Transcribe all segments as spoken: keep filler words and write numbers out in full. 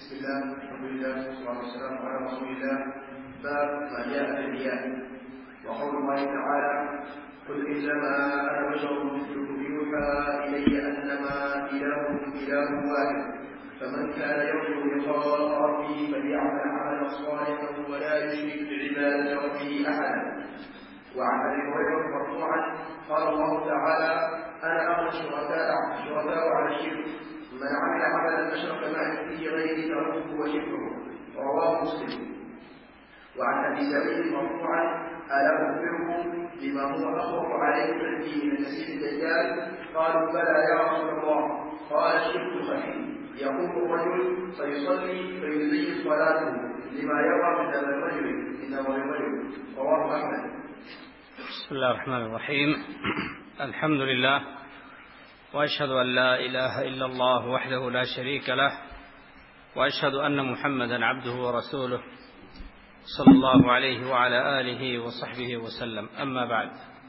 بسم الله الحمد لله والصلاة والسلام على رسول الله. باب ما جاء في الرياء. وقول الله تعالى: قل إنما أنا بشر مثلكم يوحى إلي أنما إلهكم إله واحد فمن كان يرجو لقاء ربه فليعمل عملا صالحا ولا يشرك بعبادة ربه أحدا. وعن أبي هريرة مرفوعا قال الله تعالى: أنا أغنى الشركاء الشركاء على الشرك من عمل عملا أشرك معي فيه غيري تركه وشركه. رواه مسلم. وعن أبي سعيد مرفوعا: ألا أخبركم بما هو أخوف عليكم عندي من المسيح الدجال؟ قالوا: بلى يا رسول الله. قال: الشرك خفي، يقوم الرجل فيصلي فيزيد صلاته لما يرى من هذا الرجل إنه الرجل. رواه أحمد. بسم الله الرحمن الرحيم. الحمد لله، وأشهد أن لا إله إلا الله وحده لا شريك له، وأشهد أن محمدا عبده ورسوله صلى الله عليه وعلى آله وصحبه وسلم. أما بعد،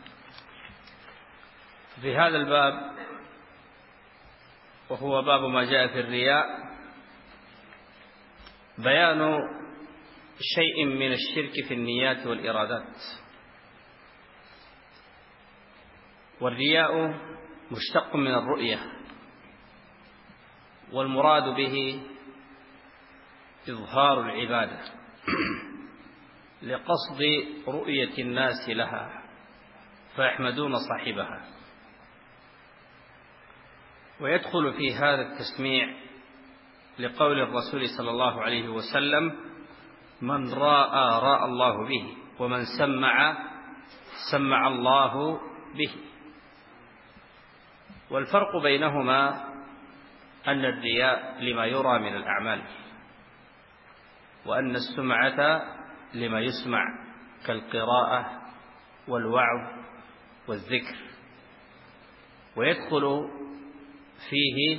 في هذا الباب وهو باب ما جاء في الرياء بيان شيء من الشرك في النيات والإرادات. والرياء مشتق من الرؤية، والمراد به إظهار العبادة لقصد رؤية الناس لها فيحمدون صاحبها. ويدخل في هذا التسميع لقول الرسول صلى الله عليه وسلم: من راى راى الله به، ومن سمع سمع الله به. والفرق بينهما أن الرياء لما يرى من الأعمال، وأن السمعة لما يسمع كالقراءة والوعظ والذكر. ويدخل فيه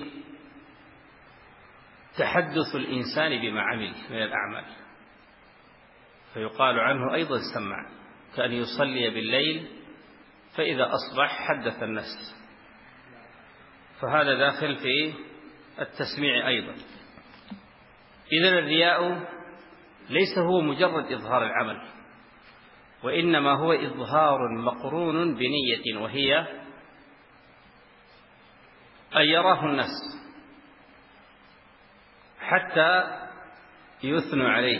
تحدث الإنسان بما عمل من الأعمال، فيقال عنه أيضا سمع، كأن يصلي بالليل فإذا أصبح حدث الناس، فهذا داخل في التسميع أيضا. إذن الرياء ليس هو مجرد إظهار العمل، وإنما هو إظهار مقرون بنية، وهي أن يراه الناس حتى يثنوا عليه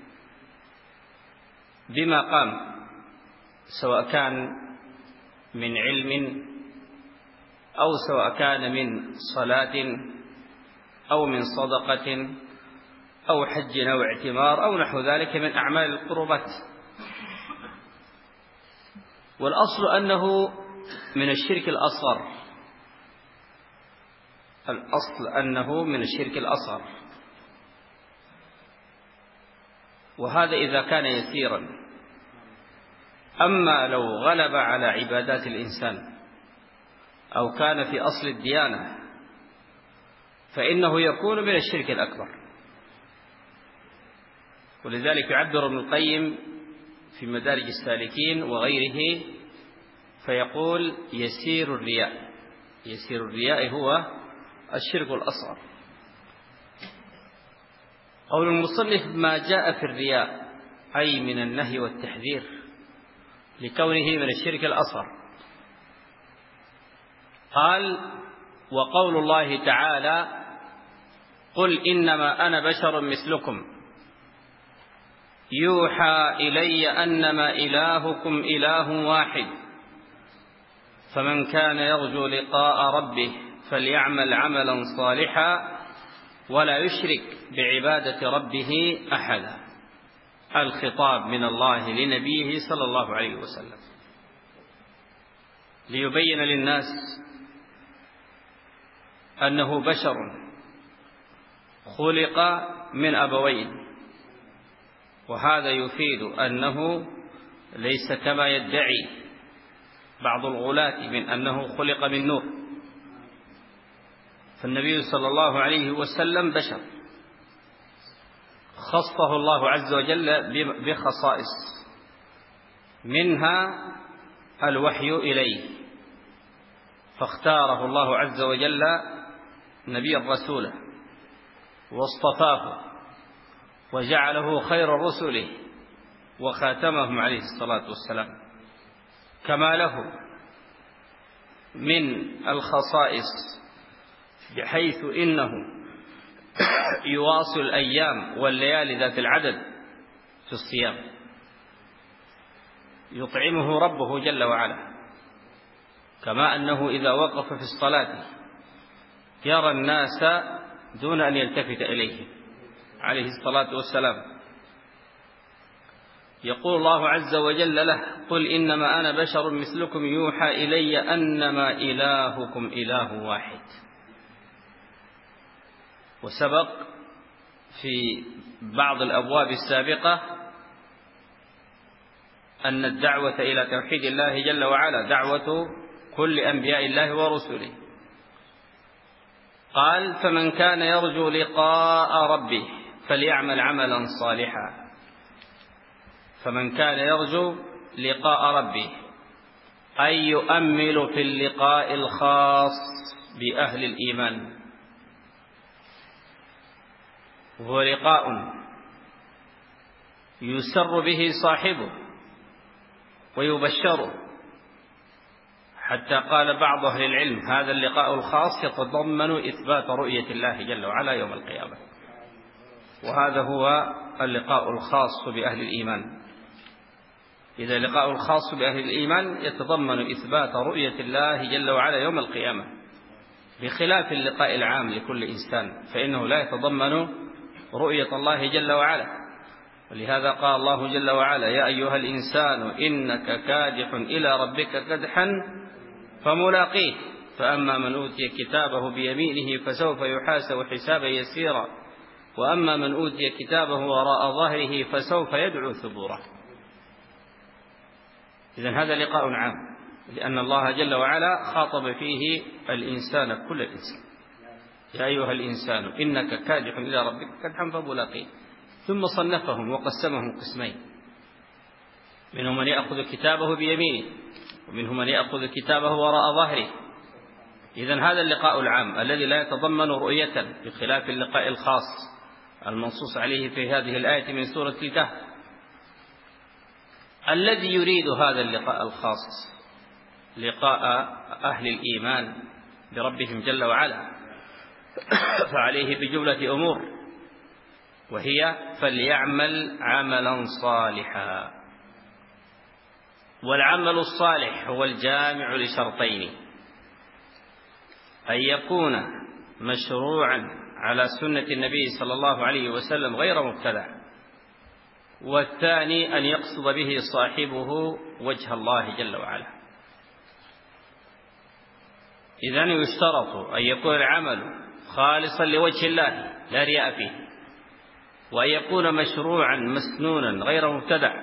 بما قام، سواء كان من علم أو سواء كان من صلاة أو من صدقة أو حج أو اعتمار أو نحو ذلك من أعمال القربات. والأصل أنه من الشرك الأصغر، الأصل أنه من الشرك الأصغر، وهذا إذا كان يسيرا. أما لو غلب على عبادات الإنسان أو كان في أصل الديانة فإنه يكون من الشرك الأكبر. ولذلك يعبر ابن القيم في مدارج السالكين وغيره فيقول: يسير الرياء، يسير الرياء هو الشرك الأصغر. قول المصنف: ما جاء في الرياء، أي من النهي والتحذير لكونه من الشرك الأصغر. قال: وقول الله تعالى: قل إنما أنا بشر مثلكم يوحى إلي أنما إلهكم إله واحد فمن كان يرجو لقاء ربه فليعمل عملا صالحا ولا يشرك بعبادة ربه أحدا. الخطاب من الله لنبيه صلى الله عليه وسلم ليبين للناس أنه بشر خلق من أبوين، وهذا يفيد أنه ليس كما يدعي بعض الغلاة من أنه خلق من نور. فالنبي صلى الله عليه وسلم بشر خصه الله عز وجل بخصائص، منها الوحي إليه، فاختاره الله عز وجل نبيا رسولا، واصطفاه وجعله خير رسله وخاتمهم عليه الصلاة والسلام، كما له من الخصائص بحيث إنه يواصل الأيام والليالي ذات العدد في الصيام، يطعمه ربه جل وعلا، كما أنه إذا وقف في الصلاة يرى الناس دون أن يلتفت إليه عليه الصلاة والسلام. يقول الله عز وجل له: قل إنما أنا بشر مثلكم يوحى إلي أنما إلهكم إله واحد. وسبق في بعض الأبواب السابقة أن الدعوة إلى توحيد الله جل وعلا دعوة كل أنبياء الله ورسله. قال: فمن كان يرجو لقاء ربه فليعمل عملا صالحا. فمن كان يرجو لقاء ربه أي يؤمل في اللقاء الخاص بأهل الإيمان، وهو لقاء يسر به صاحبه ويبشره، حتى قال بعض أهل العلم: هذا اللقاء الخاص يتضمن إثبات رؤية الله جل وعلا يوم القيامة، وهذا هو اللقاء الخاص بأهل الإيمان. إذا اللقاء الخاص بأهل الإيمان يتضمن إثبات رؤية الله جل وعلا يوم القيامة، بخلاف اللقاء العام لكل إنسان فإنه لا يتضمن رؤية الله جل وعلا. ولهذا قال الله جل وعلا: يا أيها الإنسان إنك كادح إلى ربك كدحا فملاقيه، فأما من أوتي كتابه بيمينه فسوف يحاسب حسابا يسيرا، وأما من أوتي كتابه وراء ظهره فسوف يدعو ثبورا. إذن هذا لقاء عام، لأن الله جل وعلا خاطب فيه الإنسان كل الإنسان: يا أيها الإنسان إنك كادح إلى ربك كدحا فملاقيه. ثم صنفهم وقسمهم قسمين: منهم من يأخذ كتابه بيمينه، ومنهم من يأخذ كتابه وراء ظهره. إذن هذا اللقاء العام الذي لا يتضمن رؤية، بخلاف اللقاء الخاص المنصوص عليه في هذه الآية من سورة الكهف. الذي يريد هذا اللقاء الخاص، لقاء أهل الإيمان بربهم جل وعلا، فعليه بجملة أمور، وهي: فليعمل عملا صالحا. والعمل الصالح هو الجامع لشرطين: أن يكون مشروعا على سنة النبي صلى الله عليه وسلم غير مبتدع، والثاني أن يقصد به صاحبه وجه الله جل وعلا. إذن يشترط أن يكون العمل خالصا لوجه الله لا رياء فيه، وأن يكون مشروعا مسنونا غير مبتدع،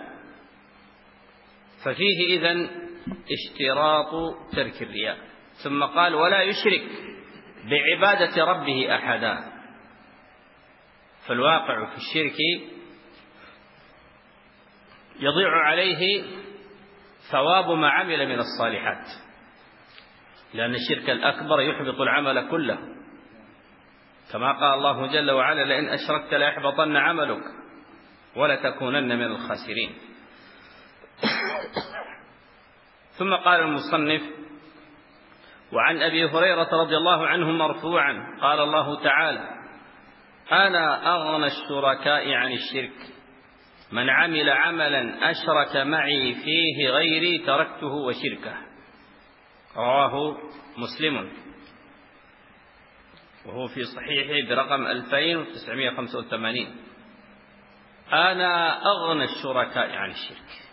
ففيه إذن اشتراط ترك الرياء. ثم قال: ولا يشرك بعبادة ربه أحدا. فالواقع في الشرك يضيع عليه ثواب ما عمل من الصالحات، لأن الشرك الأكبر يحبط العمل كله، كما قال الله جل وعلا: لئن أشركت ليحبطن عملك ولتكونن من الخاسرين. ثم قال المصنف: وعن أبي هريرة رضي الله عنه مرفوعا قال الله تعالى: أنا أغنى الشركاء عن الشرك، من عمل عملا أشرك معي فيه غيري تركته وشركه. رواه مسلم، وهو في صحيحه برقم ألفين وتسعمائة وخمسة وثمانين. أنا أغنى الشركاء عن الشرك،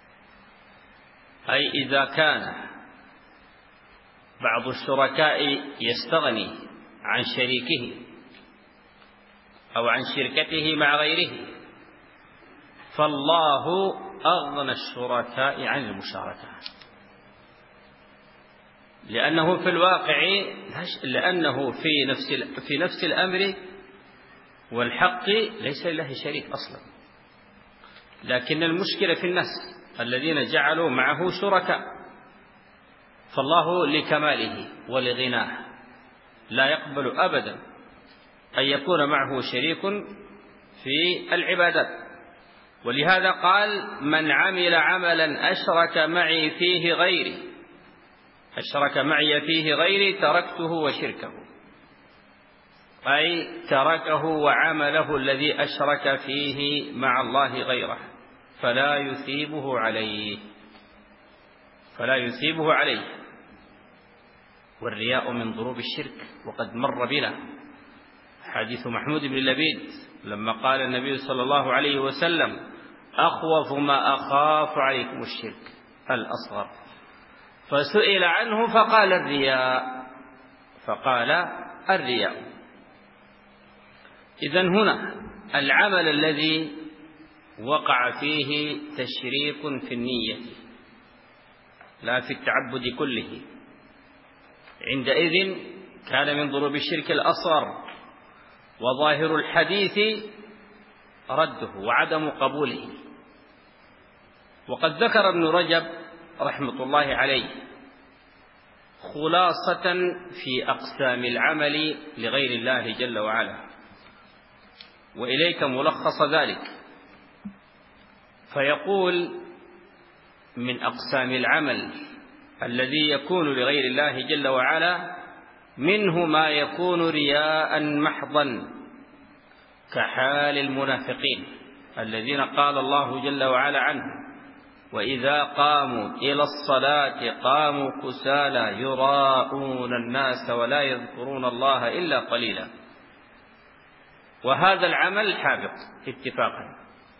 أي إذا كان بعض الشركاء يستغني عن شريكه أو عن شركته مع غيره، فالله أغنى الشركاء عن المشاركة، لأنه في الواقع لأنه في نفس في نفس الأمر والحق ليس لله شريك أصلا، لكن المشكلة في الناس الذين جعلوا معه شركاء. فالله لكماله ولغناه لا يقبل أبدا أن يكون معه شريك في العبادات. ولهذا قال: من عمل عملا أشرك معي فيه غيري أشرك معي فيه غيري تركته وشركه، أي تركه وعمله الذي أشرك فيه مع الله غيره، فلا يثيبه عليه فلا يثيبه عليه والرياء من ضروب الشرك، وقد مر بنا حديث محمود بن لبيد لما قال النبي صلى الله عليه وسلم: أخوف ما أخاف عليكم الشرك الأصغر، فسئل عنه فقال الرياء فقال الرياء إذن هنا العمل الذي وقع فيه تشريك في النية لا في التعبد كله، عندئذ كان من ضروب الشرك الأصغر، وظاهر الحديث رده وعدم قبوله. وقد ذكر ابن رجب رحمة الله عليه خلاصة في أقسام العمل لغير الله جل وعلا، وإليك ملخص ذلك، فيقول: من أقسام العمل الذي يكون لغير الله جل وعلا منه ما يكون رياء محضا، كحال المنافقين الذين قال الله جل وعلا عنهم: وإذا قاموا إلى الصلاة قاموا كسالى يراءون الناس ولا يذكرون الله إلا قليلا. وهذا العمل حابط اتفاقا.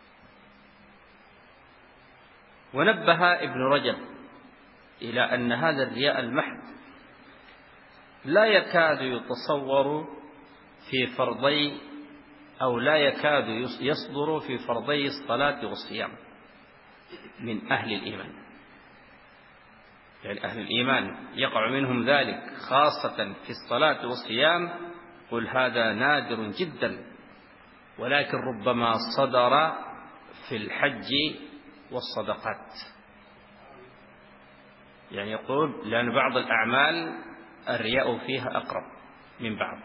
ونبه ابن رجب إلى أن هذا الرياء المحض لا يكاد يتصور في فرضي أو لا يكاد يصدر في فرضي الصلاة والصيام من أهل الإيمان، يعني أهل الإيمان يقع منهم ذلك خاصة في الصلاة والصيام، قل هذا نادر جدا، ولكن ربما صدر في الحج والصدقات. يعني يقول لأن بعض الأعمال الرياء فيها أقرب من بعض،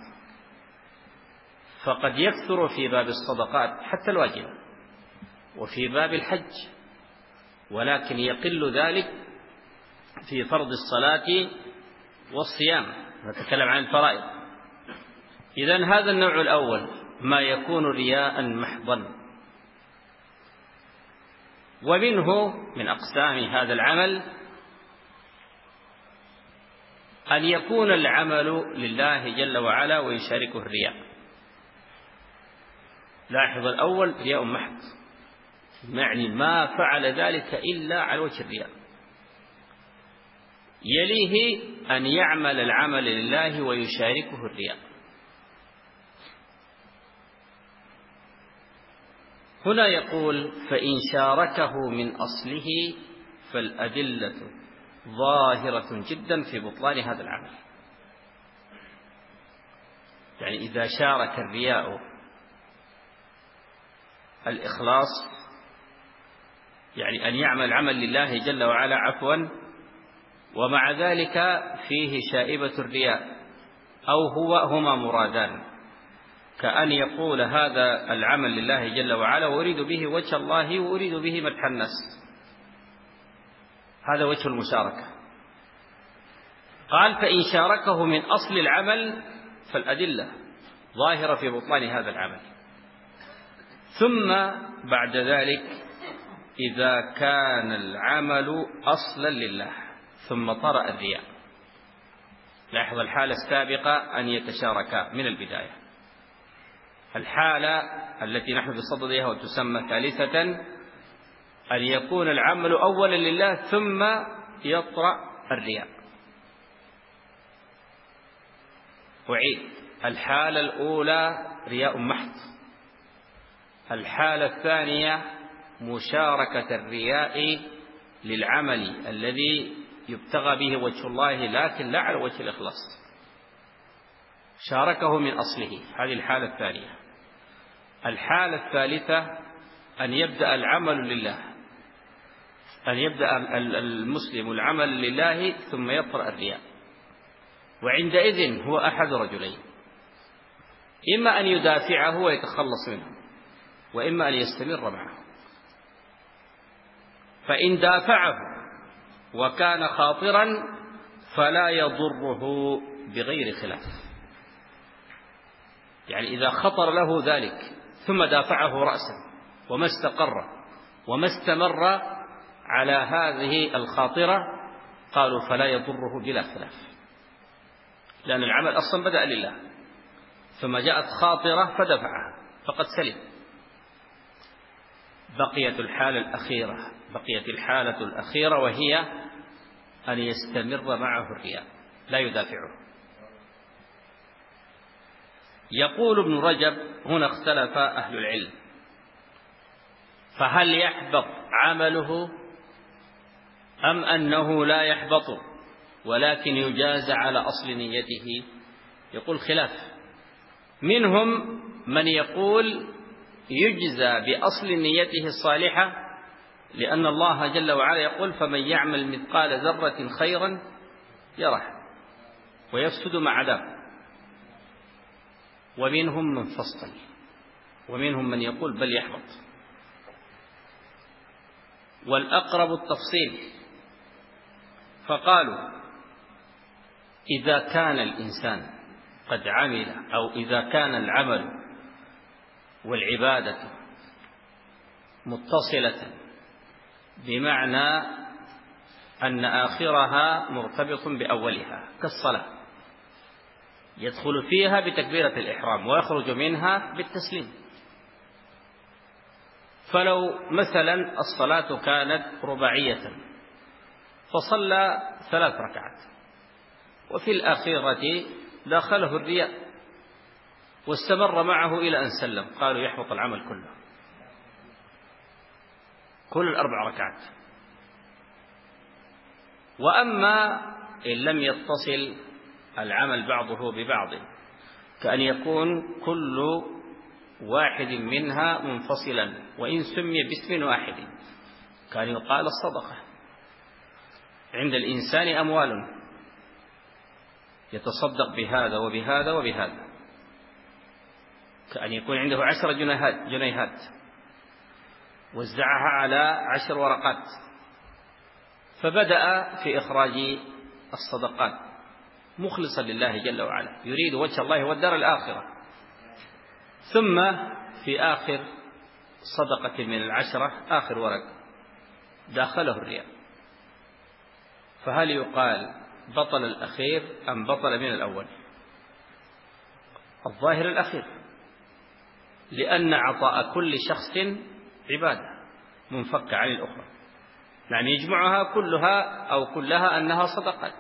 فقد يكثر في باب الصدقات حتى الواجبة وفي باب الحج، ولكن يقل ذلك في فرض الصلاة والصيام، نتكلم عن الفرائض. إذن هذا النوع الأول ما يكون رياء محضا. ومنه من أقسام هذا العمل أن يكون العمل لله جل وعلا ويشاركه الرياء. لاحظ الأول رياء محض، يعني ما فعل ذلك إلا على وجه الرياء. يليه أن يعمل العمل لله ويشاركه الرياء. هنا يقول: فإن شاركه من أصله فالأدلة ظاهرة جدا في بطلان هذا العمل. يعني إذا شارك الرياء الإخلاص، يعني أن يعمل عمل لله جل وعلا عفوا، ومع ذلك فيه شائبة الرياء، أو هو هما مرادان، كأن يقول هذا العمل لله جل وعلا وأريد به وجه الله وأريد به مدح الناس، هذا وجه المشاركة. قال: فإن شاركه من أصل العمل فالأدلة ظاهرة في بطلان هذا العمل. ثم بعد ذلك إذا كان العمل أصلا لله ثم طرأ الرياء، لاحظ الحالة السابقة أن يتشاركا من البداية. الحالة التي نحن بصددها وتسمى ثالثة أن يكون العمل أولا لله ثم يطرأ الرياء. وعيد: الحالة الأولى رياء محض، الحالة الثانية مشاركة الرياء للعمل الذي يبتغى به وجه الله لكن لا على وجه الإخلاص، شاركه من أصله، هذه الحالة الثانية. الحالة الثالثة أن يبدأ العمل لله، أن يبدأ المسلم العمل لله ثم يطرأ الرياء، وعندئذ هو أحد رجلين: إما أن يدافعه ويتخلص منه، وإما أن يستمر معه. فإن دافعه وكان خاطرا فلا يضره بغير خلاف. يعني إذا خطر له ذلك ثم دافعه رأسا وما استقر وما استمر على هذه الخاطرة، قالوا فلا يضره بلا خلاف، لأن العمل أصلا بدأ لله، ثم جاءت خاطرة فدفعها فقد سلم. بقيت الحالة الأخيرة بقيت الحالة الأخيرة وهي أن يستمر معه الرياء لا يدافعه. يقول ابن رجب: هنا اختلف أهل العلم، فهل يحبط عمله أم أنه لا يحبط ولكن يجازى على أصل نيته؟ يقول خلاف. منهم من يقول يجزى بأصل نيته الصالحة، لأن الله جل وعلا يقول: فمن يعمل مثقال ذرة خيرا يره ويفسد مع عذاب. ومنهم من فصل، ومنهم من يقول بل يحبط. والأقرب التفصيل، فقالوا: إذا كان الإنسان قد عمل، أو إذا كان العمل والعبادة متصلة بمعنى أن آخرها مرتبط بأولها كالصلاة، يدخل فيها بتكبيرة الإحرام ويخرج منها بالتسليم. فلو مثلا الصلاة كانت رباعية فصلى ثلاث ركعات وفي الأخيرة داخله الرياء واستمر معه إلى أن سلم، قالوا يحبط العمل كله، كل الأربع ركعات. وأما إن لم يتصل العمل بعضه ببعض، كأن يكون كل واحد منها منفصلا وإن سمي باسم واحد، كان يقال الصدقة. عند الإنسان أموال يتصدق بهذا وبهذا وبهذا، كأن يكون عنده عشر جنيهات جنيهات وزعها على عشر ورقات، فبدأ في إخراج الصدقات مخلصا لله جل وعلا، يريد وجه الله والدار الآخرة، ثم في آخر صدقة من العشرة آخر ورق داخله الرياء، فهل يقال بطل الأخير أم بطل من الأول؟ الظاهر الأخير، لأن عطاء كل شخص عبادة منفكة عن الأخرى، يعني يجمعها كلها أو كلها أنها صدقات،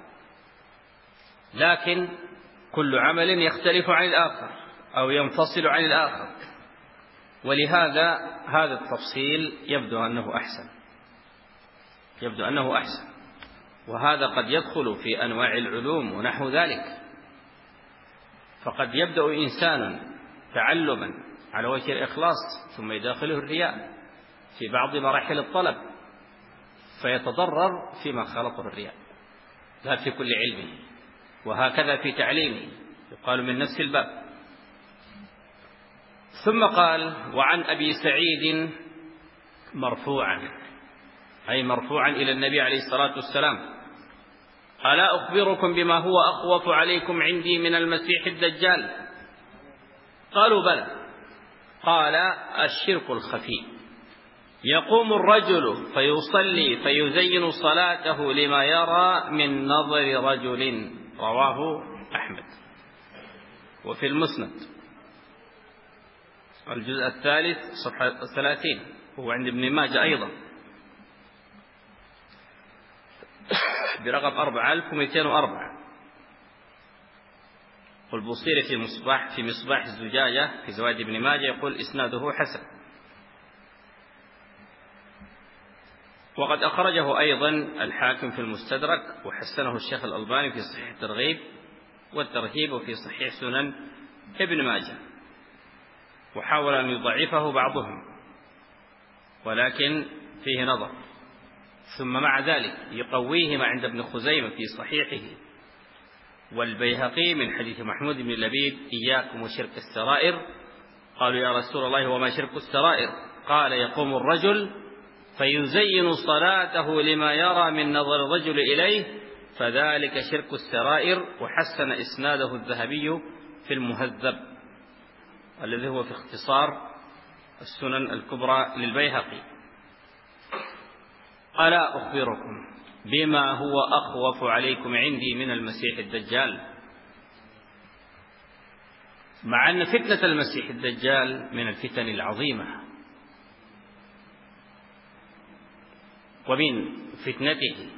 لكن كل عمل يختلف عن الآخر أو ينفصل عن الآخر، ولهذا هذا التفصيل يبدو أنه أحسن يبدو أنه أحسن وهذا قد يدخل في أنواع العلوم ونحو ذلك. فقد يبدأ إنسان تعلما على وجه الإخلاص ثم يداخله الرياء في بعض مراحل الطلب فيتضرر فيما خلطه الرياء، لا في كل علمه، وهكذا في تعليمه يقال من نفس الباب. ثم قال: وعن أبي سعيد مرفوعا، أي مرفوعا إلى النبي عليه الصلاة والسلام: ألا أخبركم بما هو أخوف عليكم عندي من المسيح الدجال؟ قالوا: بلى. قال: الشرك الخفي، يقوم الرجل فيصلي فيزين صلاته لما يرى من نظر رجل، رواه أحمد. وفي المسند الجزء الثالث صفحة ثلاثين، وهو عند ابن ماجه أيضا برقم أربعة آلاف ومئتين وأربعة. والبوصيري في مصباح في مصباح الزجاجة في زوائد ابن ماجه يقول إسناده حسن. وقد أخرجه أيضا الحاكم في المستدرك، وحسنه الشيخ الألباني في صحيح الترغيب والترهيب وفي صحيح سنن ابن ماجه، وحاول أن يضعفه بعضهم ولكن فيه نظر، ثم مع ذلك يقويه ما عند ابن خزيمة في صحيحه والبيهقي من حديث محمود بن لبيد: إياكم وشرك السرائر. قالوا: يا رسول الله وما شرك السرائر؟ قال: يقوم الرجل فيزين صلاته لما يرى من نظر الرجل إليه، فذلك شرك السرائر. وحسن إسناده الذهبي في المهذب الذي هو في اختصار السنن الكبرى للبيهقي. ألا أخبركم بما هو أخوف عليكم عندي من المسيح الدجال؟ مع أن فتنة المسيح الدجال من الفتن العظيمة، ومن فتنته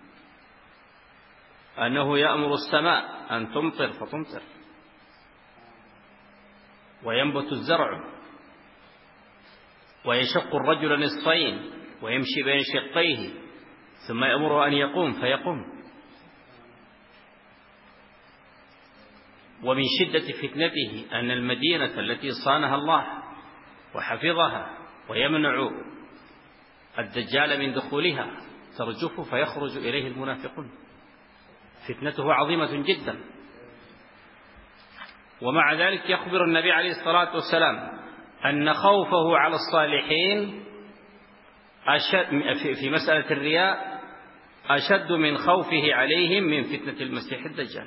أنه يأمر السماء أن تمطر فتمطر، وينبت الزرع، ويشق الرجل نصفين ويمشي بين شقيه، ثم يأمره أن يقوم فيقوم. ومن شدة فتنته أن المدينة التي صانها الله وحفظها ويمنع الدجال من دخولها ترجف فيخرج إليه المنافقون. فتنته عظيمة جدا. ومع ذلك يخبر النبي عليه الصلاة والسلام أن خوفه على الصالحين في مسألة الرياء أشد من خوفه عليهم من فتنة المسيح الدجال.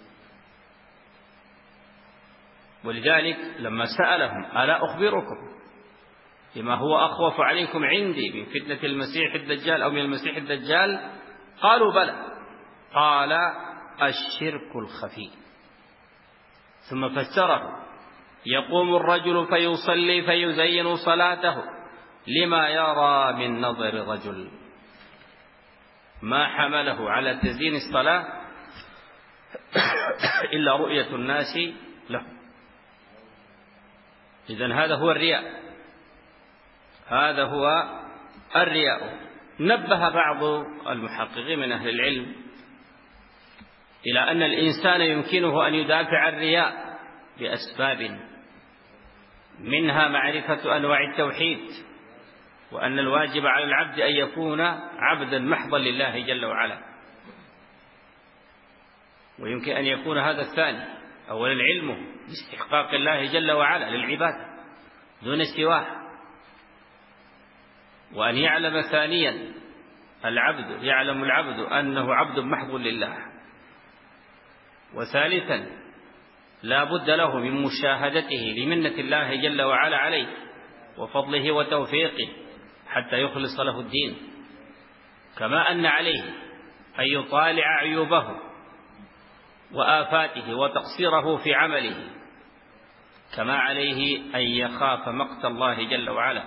ولذلك لما سألهم: ألا أخبركم بما هو أخوف عليكم عندي من فتنة المسيح الدجال أو من المسيح الدجال؟ قالوا: بلى. قال: الشرك الخفي. ثم فسره: يقوم الرجل فيصلي فيزين صلاته لما يرى من نظر الرجل. ما حمله على تزيين الصلاة إلا رؤية الناس له. إذن هذا هو الرياء، هذا هو الرياء. نبه بعض المحققين من أهل العلم إلى أن الإنسان يمكنه أن يدافع الرياء بأسباب، منها معرفة أنواع التوحيد، وأن الواجب على العبد أن يكون عبدا محضا لله جل وعلا. ويمكن أن يكون هذا الثاني: أولا علمه باستحقاق الله جل وعلا للعبادة دون سواه، وأن يعلم ثانيا العبد يعلم العبد أنه عبد محض لله، وثالثا لا بد له من مشاهدته لمنة الله جل وعلا عليه وفضله وتوفيقه حتى يخلص له الدين، كما أن عليه أن يطالع عيوبه وآفاته وتقصيره في عمله، كما عليه أن يخاف مقت الله جل وعلا.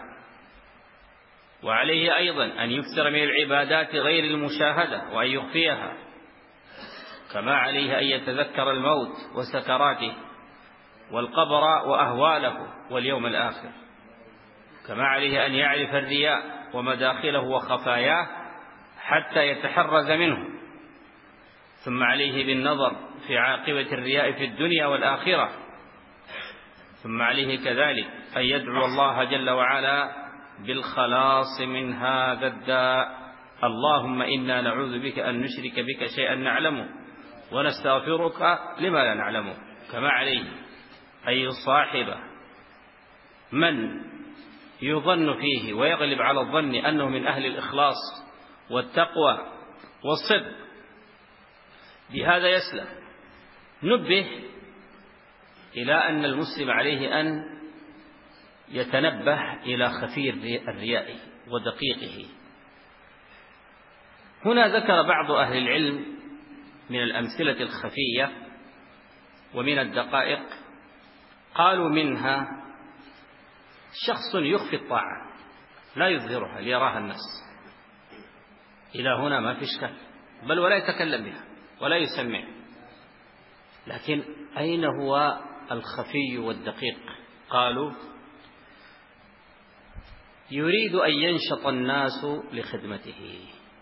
وعليه أيضا أن يكثر من العبادات غير المشاهدة وأن يخفيها، كما عليه أن يتذكر الموت وسكراته والقبر وأهواله واليوم الآخر، كما عليه أن يعرف الرياء ومداخله وخفاياه حتى يتحرز منه. ثم عليه بالنظر في عاقبة الرياء في الدنيا والآخرة. ثم عليه كذلك أن يدعو الله جل وعلا بالخلاص من هذا الداء: اللهم إنا نعوذ بك أن نشرك بك شيئا نعلمه ونستغفرك لما لا نعلمه. كما عليه أن يصاحب من يظن فيه ويغلب على الظن أنه من أهل الإخلاص والتقوى والصدق، بهذا يسلم. نبه إلى أن المسلم عليه أن يتنبه إلى خفي الرياء ودقيقه. هنا ذكر بعض أهل العلم من الأمثلة الخفية ومن الدقائق، قالوا منها شخص يخفي الطاعة لا يظهرها ليراها الناس، إلى هنا ما في إشكال، بل ولا يتكلم بها ولا يسمع. لكن أين هو الخفي والدقيق؟ قالوا يريد أن ينشط الناس لخدمته،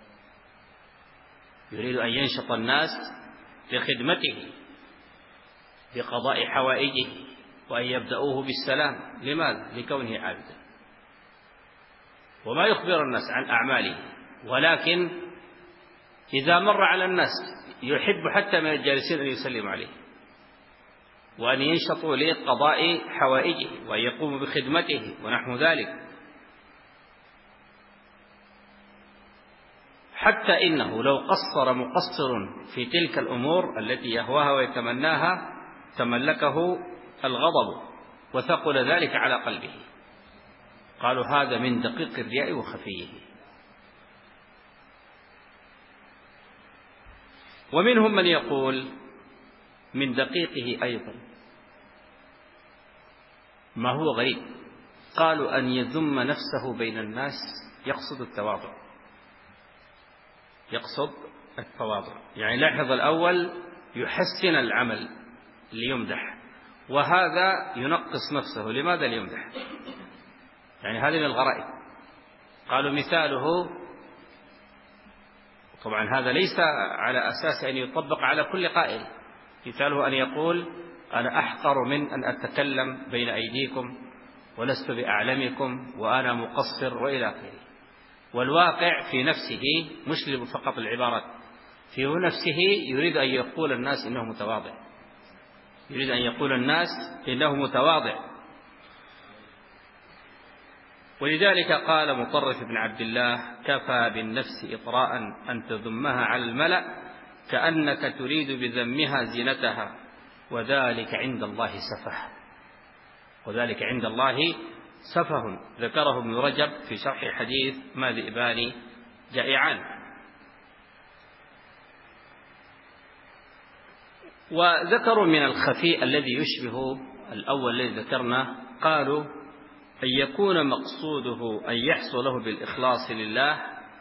يريد أن ينشط الناس لخدمته بقضاء حوائجه وأن يبدأوه بالسلام. لماذا؟ لكونه عابدا، وما يخبر الناس عن أعماله، ولكن إذا مر على الناس يحب حتى من الجالسين أن يسلموا عليه، وأن ينشطوا لقضاء حوائجه، وأن يقوموا بخدمته ونحو ذلك. حتى إنه لو قصر مقصر في تلك الأمور التي يهواها ويتمناها تملكه الغضب وثقل ذلك على قلبه. قالوا هذا من دقيق الرياء وخفيه. ومنهم من يقول من دقيقه أيضا ما هو غريب، قالوا أن يذم نفسه بين الناس يقصد التواضع، يقصد التواضع. يعني لاحظ الأول يحسن العمل ليمدح، وهذا ينقص نفسه. لماذا ليمدح؟ يعني هذه من الغرائب. قالوا مثاله، طبعا هذا ليس على أساس أن يطبق على كل قائل، مثاله أن يقول أنا أحقر من أن أتكلم بين أيديكم ولست بأعلمكم وأنا مقصر وإلى آخره. والواقع في نفسه مشلب فقط العبارات، في نفسه يريد أن يقول الناس إنه متواضع، يريد أن يقول الناس إنه متواضع. ولذلك قال مطرف بن عبد الله كفى بالنفس إطراء أن تذمها على الملأ كأنك تريد بذمها زينتها وذلك عند الله سفه، وذلك عند الله سفه. ذكره ابن رجب في شرح حديث ما ذئبان جائعان. وذكروا من الخفي الذي يشبه الأول الذي ذكرنا، قالوا أن يكون مقصوده أن يحصل له بالإخلاص لله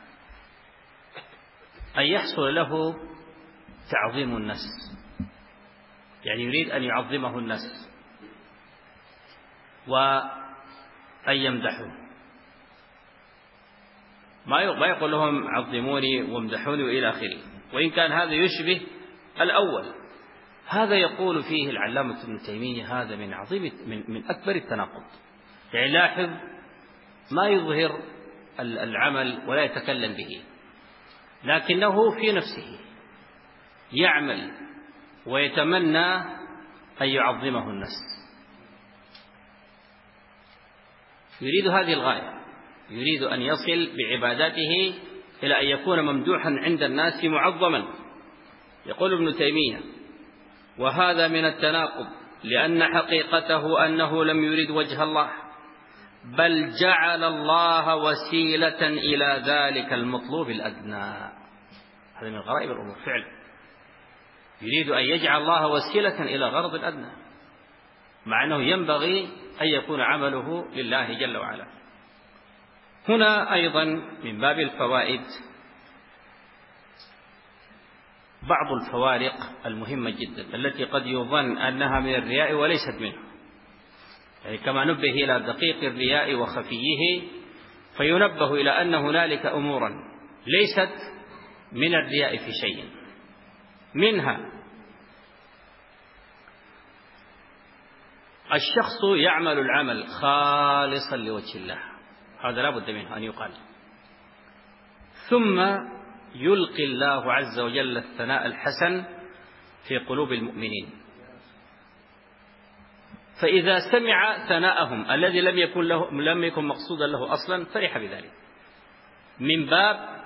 أن يحصل له تعظيم الناس، يعني يريد أن يعظمه الناس وأن يمدحوه، ما يقول لهم عظموني وامدحوني وإلى آخره. وإن كان هذا يشبه الأول، هذا يقول فيه العلامة ابن تيمية هذا من عظيم من, من أكبر التناقض. يعني لاحظ ما يظهر العمل ولا يتكلم به، لكنه في نفسه يعمل ويتمنى أن يعظمه الناس، يريد هذه الغاية، يريد أن يصل بعباداته إلى أن يكون ممدوحا عند الناس معظما. يقول ابن تيمية وهذا من التناقض، لأن حقيقته أنه لم يرد وجه الله، بل جعل الله وسيلة إلى ذلك المطلوب الأدنى. هذا من غرائب الأمور فعلا، يريد أن يجعل الله وسيلة إلى غرض الأدنى، مع أنه ينبغي أن يكون عمله لله جل وعلا. هنا أيضا من باب الفوائد بعض الفوارق المهمة جدا التي قد يظن أنها من الرياء وليست منه، يعني كما نبه إلى دقيق الرياء وخفيه، فينبه إلى أن هنالك أمورا ليست من الرياء في شيء. منها الشخص يعمل العمل خالصا لوجه الله، هذا لا بد منه أن يقال، ثم يلقي الله عز وجل الثناء الحسن في قلوب المؤمنين، فإذا سمع ثناءهم الذي لم يكن له لم يكن مقصودا له أصلا فرح بذلك، من باب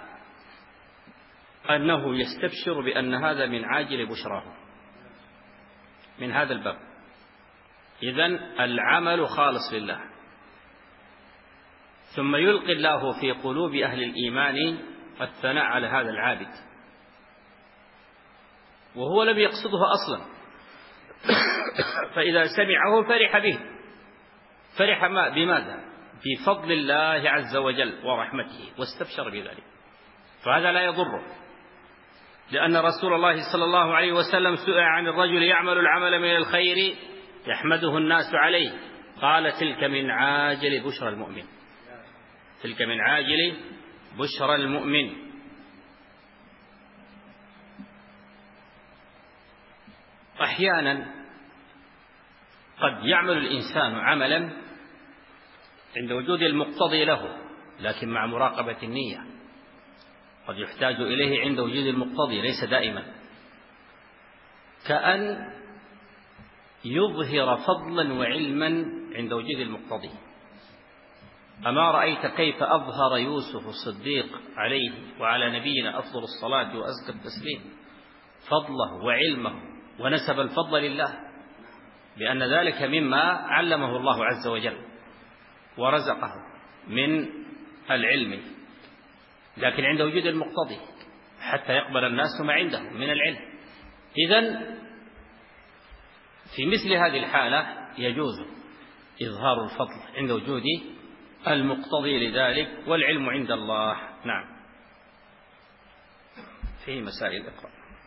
أنه يستبشر بأن هذا من عاجل بشراه، من هذا الباب. إذن العمل خالص لله، ثم يلقي الله في قلوب أهل الإيمان الثناء على هذا العابد وهو لم يقصده أصلا، فإذا سمعه فرح به. فرح ما بماذا؟ بفضل الله عز وجل ورحمته، واستبشر بذلك، فهذا لا يضره. لأن رسول الله صلى الله عليه وسلم سئل عن الرجل يعمل العمل من الخير يحمده الناس عليه، قال تلك من عاجل بشرى المؤمن، تلك من عاجل بشرى المؤمن. أحيانا قد يعمل الإنسان عملا عند وجود المقتضي له، لكن مع مراقبة النية، قد يحتاج إليه عند وجود المقتضي ليس دائما. كأن يظهر فضلا وعلما عند وجود المقتضي. أما رأيت كيف أظهر يوسف الصديق عليه وعلى نبينا أفضل الصلاة وأزكى التسليم فضله وعلمه، ونسب الفضل لله، بأن ذلك مما علمه الله عز وجل ورزقه من العلم. لكن عند وجود المقتضي حتى يقبل الناس ما عنده من العلم. إذن في مثل هذه الحالة يجوز إظهار الفضل عند وجود المقتضي لذلك، والعلم عند الله. نعم. في مسائل اقرأ.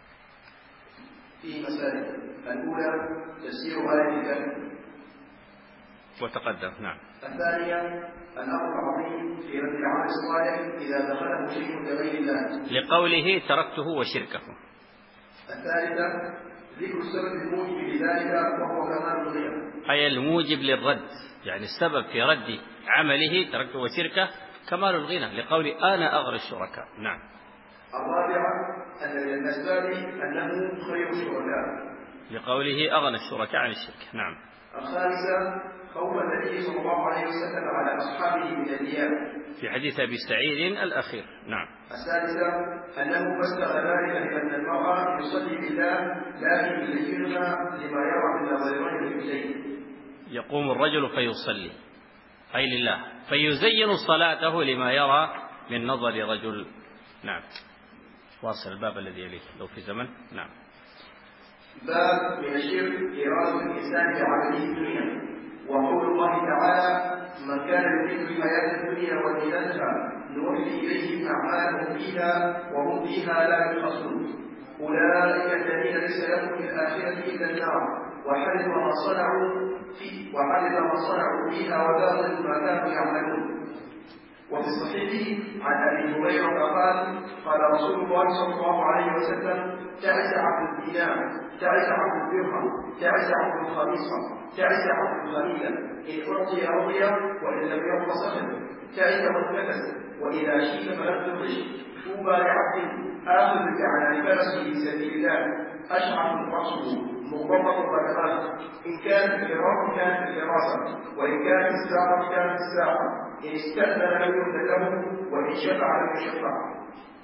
في مسائل الأولى تفسير آية الكهف وتقدم. نعم. الثانية الأمر العظيم في رد العمل الصالح إذا دخله شيء لغير الله لقوله تركته وشركه. الثالثة ذكر السبب الموجب لذلك وهو كمال الغير، أي الموجب للرد، يعني السبب في رد عمله تركته وشركه كمال الغنى، لقول أنا أغنى الشركاء. نعم. الرابعة أن من الأسباب أنه خير الشركاء، لقوله أغنى الشركاء عن الشرك. نعم. الخامسة خوف النبي صلى الله عليه وسلم على أصحابه من الرياء في حديث أبي سعيد الأخير. نعم. السادسة أنه فسر ذلك بأن المرأة يصلي بالله لكن يزينها لما يرى من نظرين إليه. يقوم الرجل فيصلي أي لله، فيزين صلاته لما يرى من نظر رجل. نعم. واصل الباب الذي يليه لو في زمن. نعم. باب من الشرك إرادة الإنسان بعمله الدنيا، وقول الله تعالى من كان يريد الحياة الدنيا وزينتها نوفي إليهم أعمالهم فيها وهم فيها لا يبخسون، أولئك الذين ليس لهم في الآخرة إلا النار وحرم ما صنعوا في وحرم ما صنعوا فيها وباطل ما كانوا يعملون. وفي الصحيح عن أبي هريرة قال قال رسول الله صلى الله عليه وسلم تعس عبد الدينار، تعس عبد الدرهم، تعس عبد الخميصة، تعس عبد الخليلة، إن أعطي رضي وإن لم يعط سخط، تعس والنفس وإذا شيء فلم تخرج. طوبى لعبد آخذ على فرسه في سبيل الله أشعث رأسه مغبط القدمات، إن كان في الفراق كان في الفراسة، وإن كان في الساعة كان في الساعة، إن استأذن لم يؤذن له وإن شفع لم يشفع.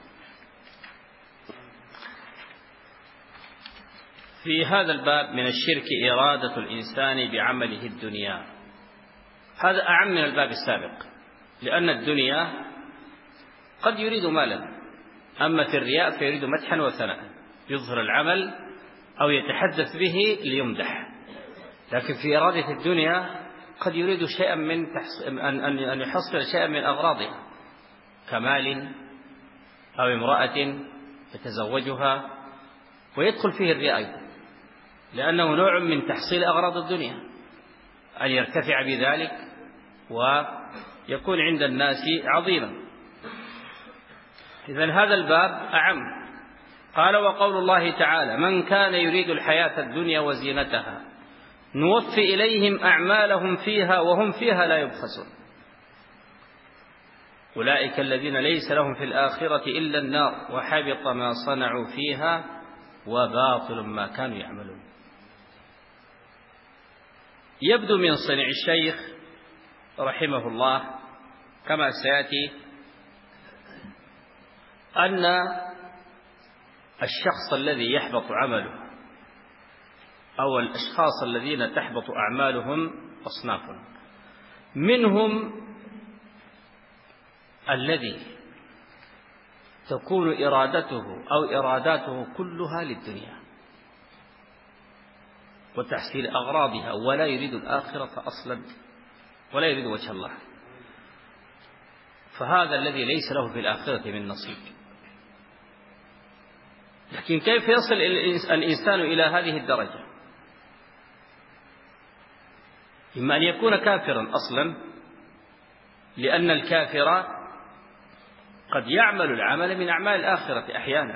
في هذا الباب من الشرك إرادة الإنسان بعمله الدنيا. هذا أعم من الباب السابق، لأن الدنيا قد يريد مالا، أما في الرياء فيريد مدحا وثناء، يظهر العمل أو يتحدث به ليمدح. لكن في إرادة الدنيا قد يريد شيئا من أن يحصل شيئا من أغراضها كمال أو امرأة يتزوجها، ويدخل فيه الرياء أيضا، لأنه نوع من تحصيل أغراض الدنيا، أن يرتفع بذلك ويكون عند الناس عظيما. إذن هذا الباب أعم. قال وقول الله تعالى من كان يريد الحياة الدنيا وزينتها نوفي إليهم أعمالهم فيها وهم فيها لا يبخسون، أولئك الذين ليس لهم في الآخرة إلا النار وحبط ما صنعوا فيها وباطل ما كانوا يعملون. يبدو من صنع الشيخ رحمه الله كما سيأتي أن الشخص الذي يحبط عمله أو الأشخاص الذين تحبط أعمالهم أصناف، منهم الذي تكون إرادته أو إراداته كلها للدنيا وتحصيل أغراضها، ولا يريد الآخرة أصلا ولا يريد وجه الله، فهذا الذي ليس له في الآخرة من نصيب. لكن كيف يصل الإنسان إلى هذه الدرجة؟ إما أن يكون كافرا أصلا، لأن الكافر قد يعمل العمل من أعمال الآخرة أحيانا،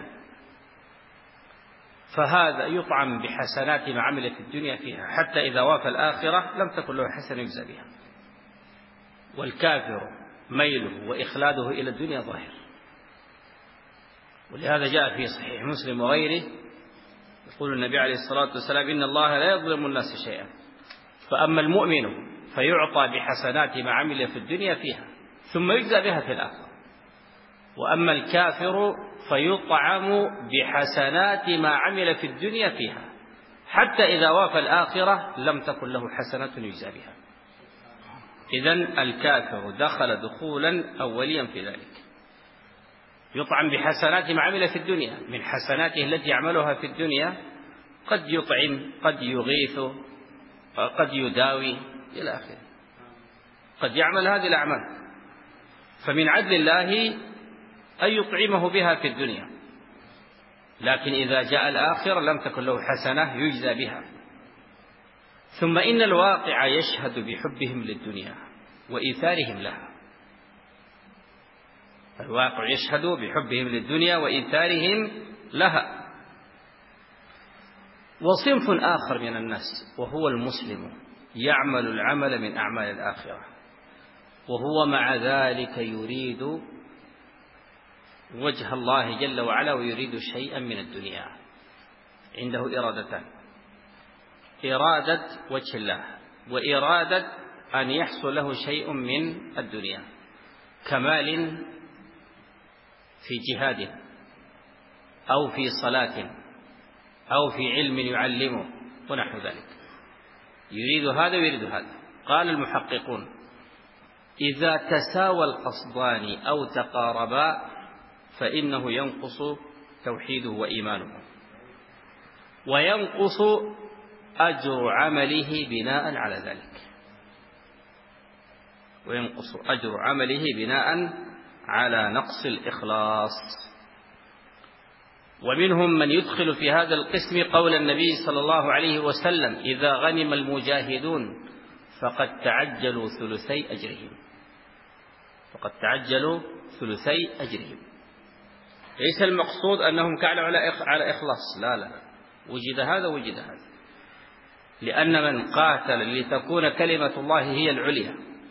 فهذا يطعم بحسنات ما عمل في الدنيا فيها، حتى إذا وافى الآخرة لم تكن له حسنة يجزى بها. والكافر ميله وإخلاده إلى الدنيا ظاهر، ولهذا جاء في صحيح مسلم وغيره يقول النبي عليه الصلاة والسلام: إن الله لا يظلم الناس شيئا، فأما المؤمن فيعطى بحسنات ما عمل في الدنيا فيها ثم يجزى بها في الآخرة، وأما الكافر فيطعم بحسنات ما عمل في الدنيا فيها حتى إذا وافى الآخرة لم تكن له حسنة يجزى بها. إذن الكافر دخل دخولا أوليا في ذلك، يطعم بحسنات ما عمل في الدنيا من حسناته التي يعملها في الدنيا، قد يطعم، قد يغيث، قد يداوي إلى آخره، قد يعمل هذه الأعمال، فمن عدل الله أن يطعمه بها في الدنيا، لكن إذا جاء الآخر لم تكن له حسنة يجزى بها. ثم إن الواقع يشهد بحبهم للدنيا وإيثارهم لها، الواقع يشهد بحبهم للدنيا وإيثارهم لها. وصنف آخر من الناس وهو المسلم يعمل العمل من أعمال الآخرة وهو مع ذلك يريد وجه الله جل وعلا ويريد شيئا من الدنيا، عنده إرادتان: إرادة وجه الله وإرادة أن يحصل له شيء من الدنيا، كمال في جهاد أو في صلاة أو في علم يعلمه ونحو ذلك، يريد هذا ويريد هذا. قال المحققون: إذا تساوى القصدان أو تقاربا فإنه ينقص توحيده وإيمانه، وينقص أجر عمله بناء على ذلك، وينقص أجر عمله بناء على نقص الإخلاص. ومنهم من يدخل في هذا القسم قول النبي صلى الله عليه وسلم: إذا غنم المجاهدون فقد تعجلوا ثلثي أجرهم، فقد تعجلوا ثلثي أجرهم. ليس المقصود أنهم كانوا على إخلاص، لا لا، وجد هذا وجد هذا، لأن من قاتل لتكون كلمة الله هي العليا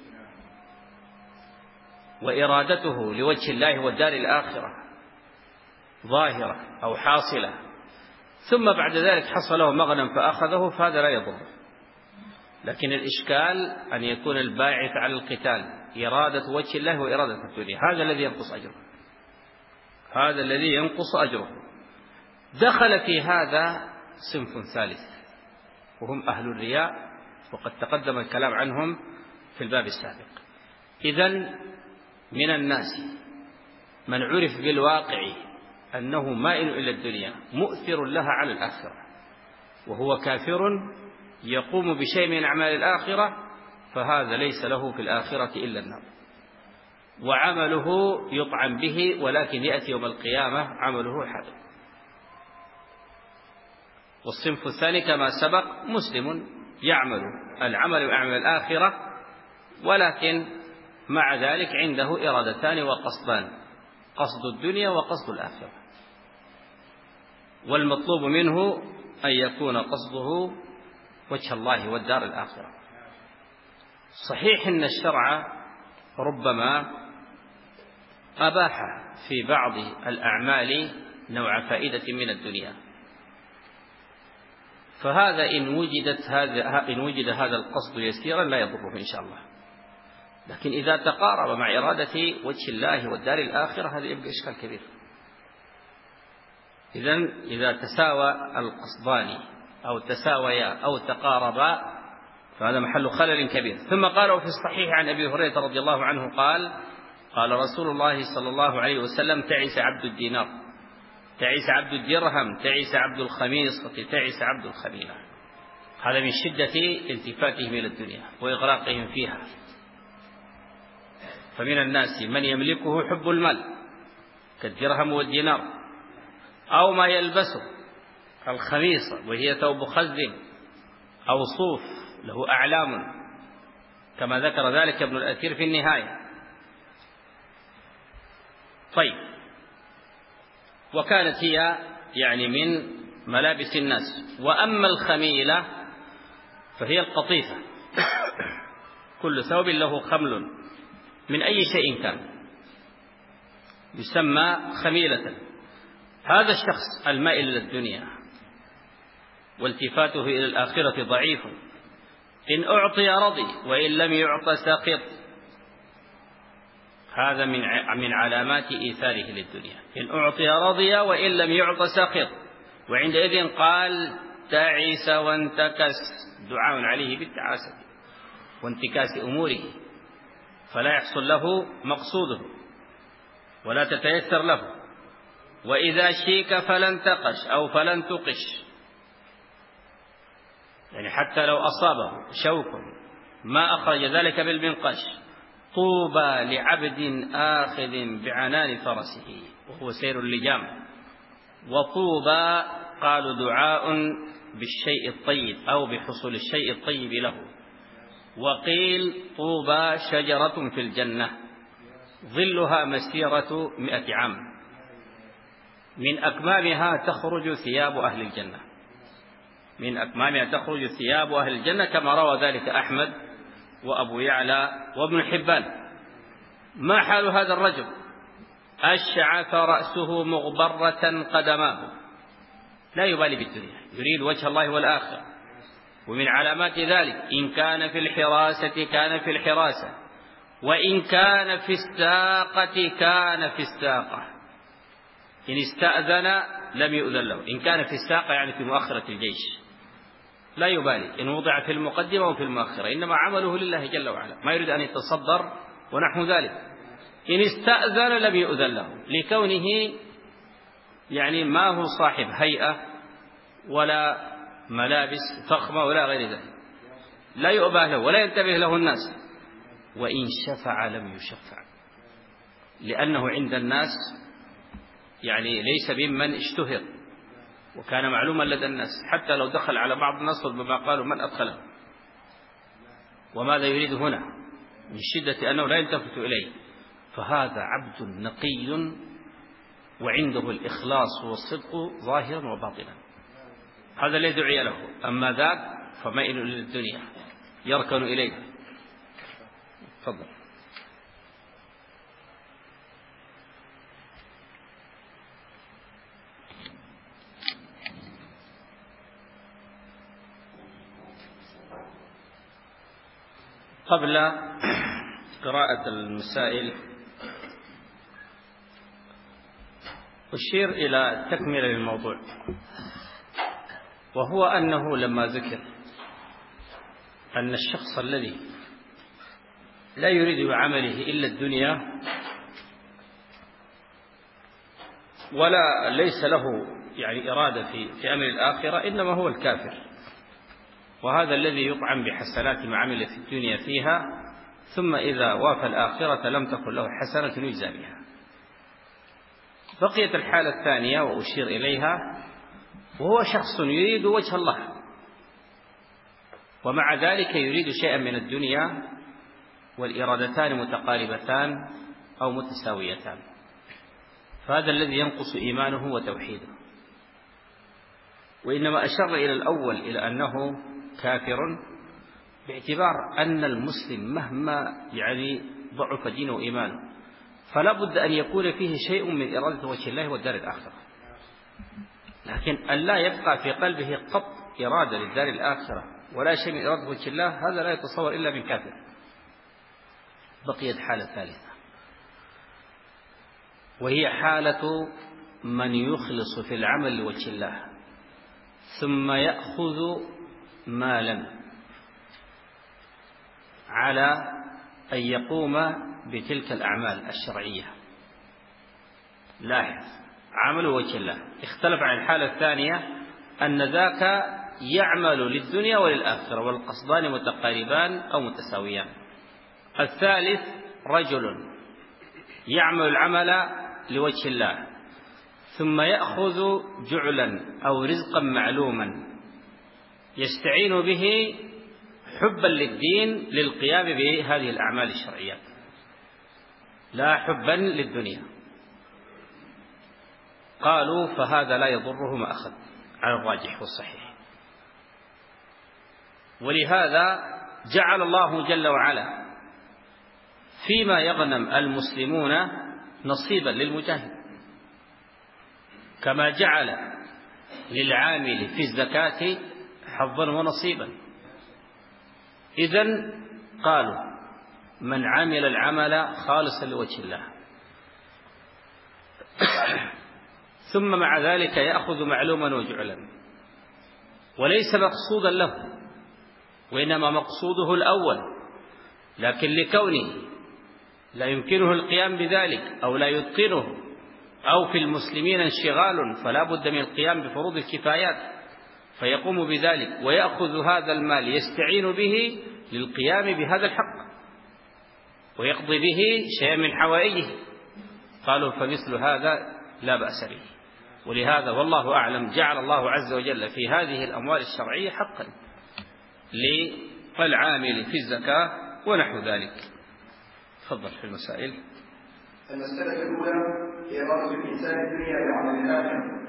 وإرادته لوجه الله والدار الآخرة ظاهرة أو حاصلة، ثم بعد ذلك حصل له مغنم فأخذه، فهذا لا يضر. لكن الإشكال أن يكون الباعث على القتال إرادة وجه الله وإرادة الدنيا، هذا الذي ينقص أجره، هذا الذي ينقص أجره. دخل في هذا صنف ثالث وهم أهل الرياء، وقد تقدم الكلام عنهم في الباب السابق. إذن من الناس من عرف بالواقع أنه مائل إلى الدنيا مؤثر لها على الآخرة، وهو كافر يقوم بشيء من أعمال الآخرة، فهذا ليس له في الآخرة إلا النار، وعمله يطعم به، ولكن يأتي يوم القيامة عمله حاضر. والصنف الثاني كما سبق مسلم يعمل العمل وأعمال الآخرة، ولكن مع ذلك عنده إرادتان وقصدان: قصد الدنيا وقصد الآخرة، والمطلوب منه أن يكون قصده وجه الله والدار الآخرة. صحيح أن الشرع ربما أباح في بعض الأعمال نوع فائدة من الدنيا، فهذا إن وجدت هذا إن وجد هذا القصد يسيرا لا يضره إن شاء الله، لكن إذا تقارب مع إرادة وجه الله والدار الآخرة هذا يبقى إشكال كبير. إذن إذا تساوى القصدان أو تساويا أو تقاربا فهذا محل خلل كبير. ثم قالوا في الصحيح عن أبي هريرة رضي الله عنه قال: قال رسول الله صلى الله عليه وسلم: تعس عبد الدينار، تعس عبد الدرهم، تعس عبد الخميصة، تعس عبد الخميلة. هذا من شدة التفاتهم إلى الدنيا وإغراقهم فيها. فمن الناس من يملكه حب المال كالدرهم والدينار، أو ما يلبسه الخميصة وهي ثوب خز أو صوف له أعلام، كما ذكر ذلك ابن الأثير في النهاية. طيب، وكانت هي يعني من ملابس الناس. وأما الخميلة فهي القطيفة، كل ثوب له خمل من أي شيء كان يسمى خميلة. هذا الشخص المائل للدنيا والتفاته إلى الآخرة ضعيف. إن أعطي رضي وإن لم يعط سقط. هذا من من علامات إيثاره للدنيا. إن أعطي رضي وإن لم يعط سقط، وعندئذ قال تعس وانتكس، دعاء عليه بالتعاسة وانتكاس أموره، فلا يحصل له مقصوده ولا تتيسر له. وإذا شيك فلن تقش أو فلن تقش، يعني حتى لو أصابه شوك ما أخرج ذلك بالمنقش. طوبى لعبد آخذ بعنان فرسه وهو سير اللجام. وطوبى قالوا دعاء بالشيء الطيب أو بحصول الشيء الطيب له. وقيل طوبى شجرة في الجنة ظلها مسيرة مئة عام، من أكمامها تخرج ثياب أهل الجنة، من أكمامها تخرج ثياب أهل الجنة، كما روى ذلك أحمد وأبو يعلى وابن حبان. ما حال هذا الرجل؟ أشعث رأسه مغبرة قدماه، لا يبالي بالدنيا، يريد وجه الله والآخرة. ومن علامات ذلك إن كان في الحراسة كان في الحراسة، وإن كان في الساقة كان في الساقة. إن استأذن لم يؤذن له، إن كان في الساقة يعني في مؤخرة الجيش، لا يبالي إن وضع في المقدمة وفي المؤخرة، إنما عمله لله جل وعلا، ما يريد أن يتصدر ونحو ذلك. إن استأذن لم يؤذن له، لكونه يعني ما هو صاحب هيئة ولا ملابس فخمة ولا غير ذلك، لا يؤبه له ولا ينتبه له الناس. وإن شفع لم يشفع، لأنه عند الناس يعني ليس بمن اشتهر وكان معلوما لدى الناس، حتى لو دخل على بعض الناس ربما قالوا من أدخله. وماذا يريد هنا؟ من شدة أنه لا يلتفت إليه. فهذا عبد نقي وعنده الإخلاص والصدق ظاهرا وباطنا، هذا الذي دعي له. أما ذاك فمائل للدنيا يركن إليه. تفضل. قبل قراءة المسائل أشير إلى تكملة للموضوع، وهو أنه لما ذكر أن الشخص الذي لا يريد بعمله إلا الدنيا ولا ليس له يعني إرادة في في أمر الآخرة، إنما هو الكافر، وهذا الذي يطعم بحسنات ما عمل في الدنيا فيها، ثم إذا وافى الآخرة لم تكن له حسنة يجزى بها. بقيت الحالة الثانية وأشير إليها، وهو شخص يريد وجه الله ومع ذلك يريد شيئا من الدنيا، والإرادتان متقاربتان أو متساويتان، فهذا الذي ينقص إيمانه وتوحيده. وإنما أشر إلى الأول إلى أنه كافر، باعتبار أن المسلم مهما يعني ضعف دينه وإيمانه فلا بد أن يكون فيه شيء من إرادة وجه الله والدار الآخرة، لكن أن لا يبقى في قلبه قط إرادة للدار الآخرة ولا شيء من إرادة وجه الله، هذا لا يتصور إلا من كافر. بقيت حالة ثالثة، وهي حالة من يخلص في العمل لوجه الله ثم يأخذ مالا على أن يقوم بتلك الأعمال الشرعية. لاحظ، عمل وجه الله اختلف عن الحالة الثانية أن ذاك يعمل للدنيا وللآخرة والقصدان متقاربان أو متساويان. الثالث رجل يعمل العمل لوجه الله ثم يأخذ جعلا أو رزقا معلوما يستعين به حبا للدين للقيام بهذه الأعمال الشرعية، لا حبا للدنيا. قالوا فهذا لا يضره ما أخذ على الراجح والصحيح. ولهذا جعل الله جل وعلا فيما يغنم المسلمون نصيبا للمجاهد، كما جعل للعامل في الزكاة حظا ونصيبا. إذن قالوا من عمل العمل خالصا لوجه الله ثم مع ذلك يأخذ معلوما وجعلا وليس مقصودا له وإنما مقصوده الأول، لكن لكونه لا يمكنه القيام بذلك أو لا يتقنه أو في المسلمين انشغال فلا بد من القيام بفروض الكفايات فيقوم بذلك ويأخذ هذا المال يستعين به للقيام بهذا الحق ويقضي به شيئا من حوائجه، قالوا فمثل هذا لا بأس به. ولهذا والله أعلم جعل الله عز وجل في هذه الأموال الشرعية حقا للعامل في الزكاة ونحو ذلك. تفضل في المسائل. المسألة الأولى إرادة الإنسان الدنيا بعمل الآخرة.